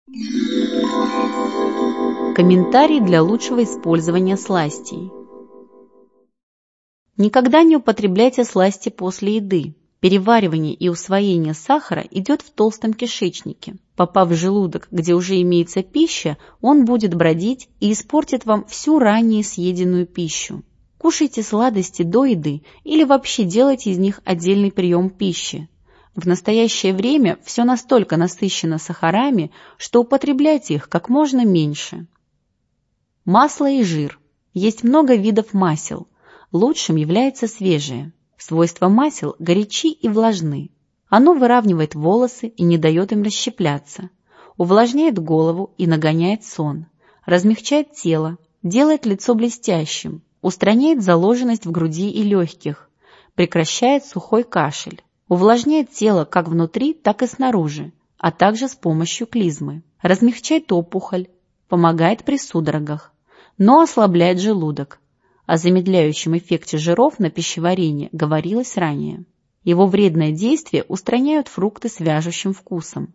Комментарий для лучшего использования сластей. Никогда не употребляйте сласти после еды. Переваривание и усвоение сахара идет в толстом кишечнике. Попав в желудок, где уже имеется пища, он будет бродить и испортит вам всю ранее съеденную пищу. Кушайте сладости до еды или вообще делайте из них отдельный прием пищи. В настоящее время все настолько насыщено сахарами, что употребляйте их как можно меньше. Масло и жир. Есть много видов масел. Лучшим является свежее. Свойства масел горячи и влажны. Оно выравнивает волосы и не дает им расщепляться, увлажняет голову и нагоняет сон, размягчает тело, делает лицо блестящим, устраняет заложенность в груди и легких, прекращает сухой кашель, увлажняет тело как внутри, так и снаружи, а также с помощью клизмы, размягчает опухоль, помогает при судорогах, но ослабляет желудок. О замедляющем эффекте жиров на пищеварение говорилось ранее. Его вредное действие устраняют фрукты с вяжущим вкусом.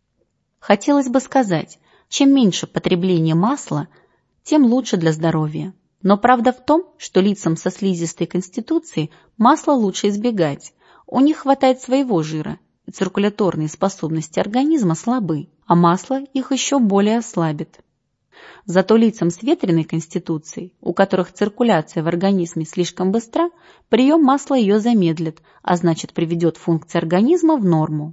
Хотелось бы сказать, чем меньше потребление масла, тем лучше для здоровья. Но правда в том, что лицам со слизистой конституцией масло лучше избегать. У них хватает своего жира, и циркуляторные способности организма слабы, а масло их еще более ослабит. Зато лицам с ветреной конституцией, у которых циркуляция в организме слишком быстра, прием масла ее замедлит, а значит приведет функции организма в норму.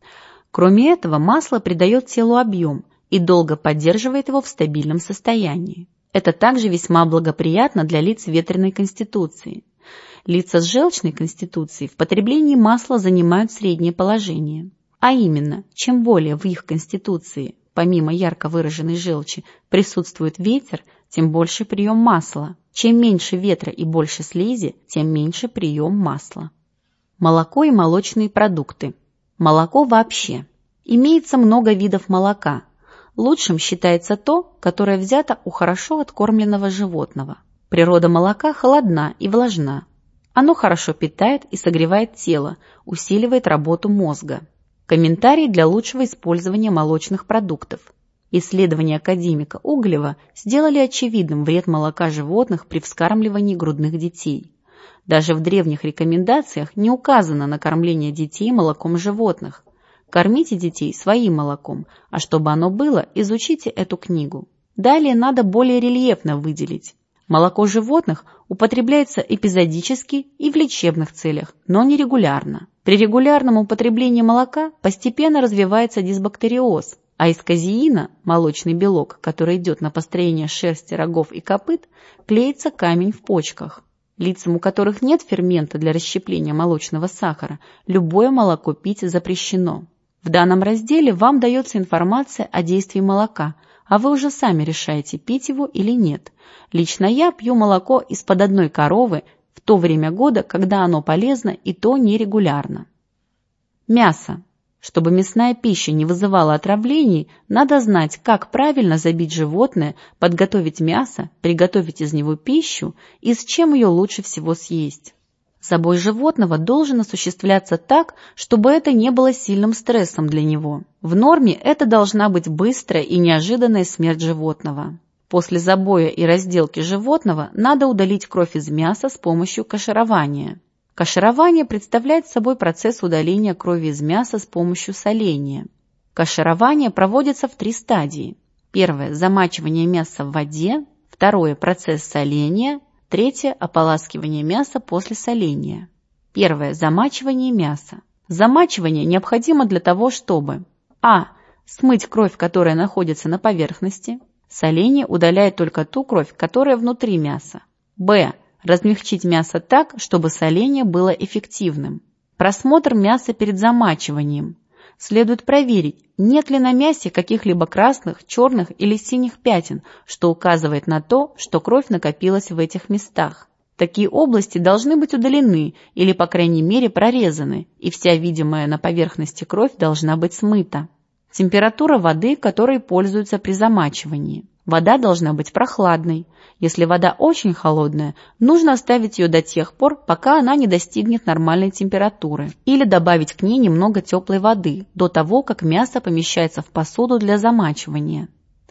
Кроме этого, масло придает телу объем и долго поддерживает его в стабильном состоянии. Это также весьма благоприятно для лиц ветреной конституции. Лица с желчной конституцией в потреблении масла занимают среднее положение. А именно, чем более в их конституции помимо ярко выраженной желчи присутствует ветер, тем больше прием масла. Чем меньше ветра и больше слизи, тем меньше прием масла. Молоко и молочные продукты. Молоко вообще. Имеется много видов молока. Лучшим считается то, которое взято у хорошо откормленного животного. Природа молока холодна и влажна. Оно хорошо питает и согревает тело, усиливает работу мозга. Комментарий для лучшего использования молочных продуктов. Исследования академика Углева сделали очевидным вред молока животных при вскармливании грудных детей. Даже в древних рекомендациях не указано на кормление детей молоком животных. Кормите детей своим молоком, а чтобы оно было, изучите эту книгу. Далее надо более рельефно выделить. Молоко животных употребляется эпизодически и в лечебных целях, но не регулярно. При регулярном употреблении молока постепенно развивается дисбактериоз, а из казеина, молочный белок, который идет на построение шерсти, рогов и копыт, клеится камень в почках. Лицам, у которых нет фермента для расщепления молочного сахара, любое молоко пить запрещено. В данном разделе вам дается информация о действии молока, а вы уже сами решаете, пить его или нет. Лично я пью молоко из-под одной коровы в то время года, когда оно полезно, и то нерегулярно. Мясо. Чтобы мясная пища не вызывала отравлений, надо знать, как правильно забить животное, подготовить мясо, приготовить из него пищу и с чем ее лучше всего съесть. Забой животного должен осуществляться так, чтобы это не было сильным стрессом для него. В норме это должна быть быстрая и неожиданная смерть животного. После забоя и разделки животного надо удалить кровь из мяса с помощью каширования. Каширование представляет собой процесс удаления крови из мяса с помощью соления. Каширование проводится в 3 стадии. Первое – замачивание мяса в воде. Второе – процесс соления. Третье – ополаскивание мяса после соления. Первое – замачивание мяса. Замачивание необходимо для того, чтобы а. смыть кровь, которая находится на поверхности. Соление удаляет только ту кровь, которая внутри мяса. Б. Размягчить мясо так, чтобы соление было эффективным. Просмотр мяса перед замачиванием. Следует проверить, нет ли на мясе каких-либо красных, черных или синих пятен, что указывает на то, что кровь накопилась в этих местах. Такие области должны быть удалены или, по крайней мере, прорезаны, и вся видимая на поверхности кровь должна быть смыта. Температура воды, которой пользуются при замачивании. Вода должна быть прохладной. Если вода очень холодная, нужно оставить ее до тех пор, пока она не достигнет нормальной температуры, или добавить к ней немного теплой воды до того, как мясо помещается в посуду для замачивания.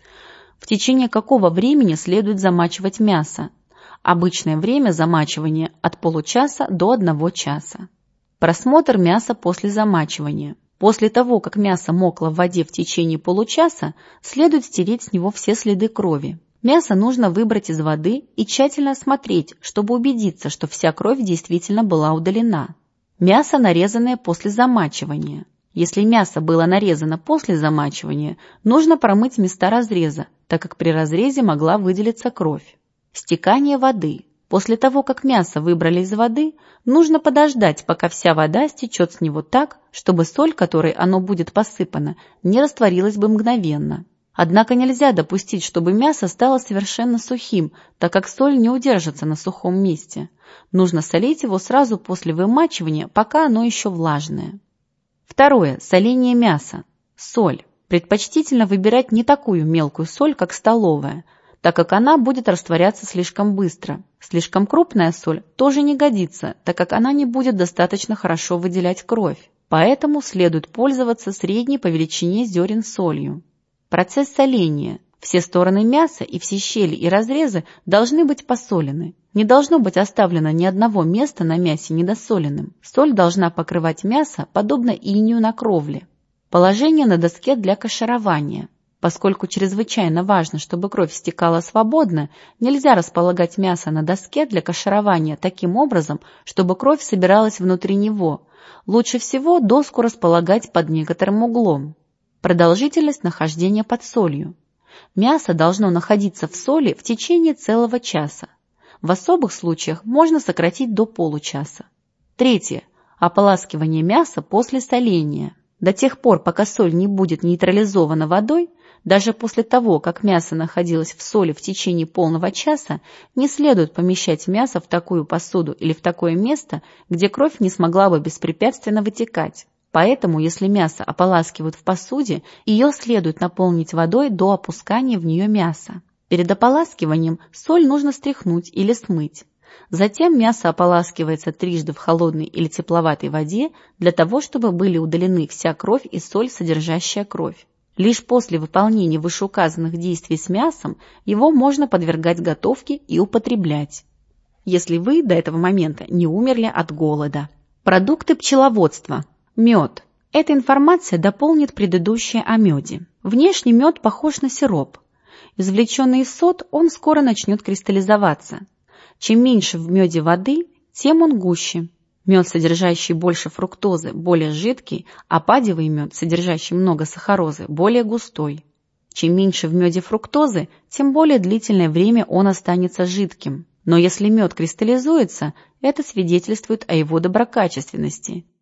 В течение какого времени следует замачивать мясо? Обычное время замачивания от получаса до 1 часа. Просмотр мяса после замачивания. После того, как мясо мокло в воде в течение получаса, следует стереть с него все следы крови. Мясо нужно выбрать из воды и тщательно осмотреть, чтобы убедиться, что вся кровь действительно была удалена. Мясо, нарезанное после замачивания. Если мясо было нарезано после замачивания, нужно промыть места разреза, так как при разрезе могла выделиться кровь. Стекание воды. После того, как мясо выбрали из воды, нужно подождать, пока вся вода стечет с него так, чтобы соль, которой оно будет посыпано, не растворилась бы мгновенно. Однако нельзя допустить, чтобы мясо стало совершенно сухим, так как соль не удержится на сухом месте. Нужно солить его сразу после вымачивания, пока оно еще влажное. Второе. Соление мяса. Соль. Предпочтительно выбирать не такую мелкую соль, как столовая, так как она будет растворяться слишком быстро. Слишком крупная соль тоже не годится, так как она не будет достаточно хорошо выделять кровь. Поэтому следует пользоваться средней по величине зерен солью. Процесс соления. Все стороны мяса и все щели и разрезы должны быть посолены. Не должно быть оставлено ни одного места на мясе недосоленным. Соль должна покрывать мясо, подобно инею на кровле. Положение на доске для каширования. Поскольку чрезвычайно важно, чтобы кровь стекала свободно, нельзя располагать мясо на доске для каширования таким образом, чтобы кровь собиралась внутри него. Лучше всего доску располагать под некоторым углом. Продолжительность нахождения под солью. Мясо должно находиться в соли в течение целого часа. В особых случаях можно сократить до получаса. Третье. Ополаскивание мяса после соления. До тех пор, пока соль не будет нейтрализована водой, даже после того, как мясо находилось в соли в течение полного часа, не следует помещать мясо в такую посуду или в такое место, где кровь не смогла бы беспрепятственно вытекать. Поэтому, если мясо ополаскивают в посуде, ее следует наполнить водой до опускания в нее мяса. Перед ополаскиванием соль нужно стряхнуть или смыть. Затем мясо ополаскивается трижды в холодной или тепловатой воде для того, чтобы были удалены вся кровь и соль, содержащая кровь. Лишь после выполнения вышеуказанных действий с мясом его можно подвергать готовке и употреблять, если вы до этого момента не умерли от голода. Продукты пчеловодства. Мед. Эта информация дополнит предыдущее о меде. Внешне мед похож на сироп. Извлеченный из сод, он скоро начнет кристаллизоваться. Чем меньше в меде воды, тем он гуще. Мед, содержащий больше фруктозы, более жидкий, а падевый мед, содержащий много сахарозы, более густой. Чем меньше в меде фруктозы, тем более длительное время он останется жидким. Но если мед кристаллизуется, это свидетельствует о его доброкачественности.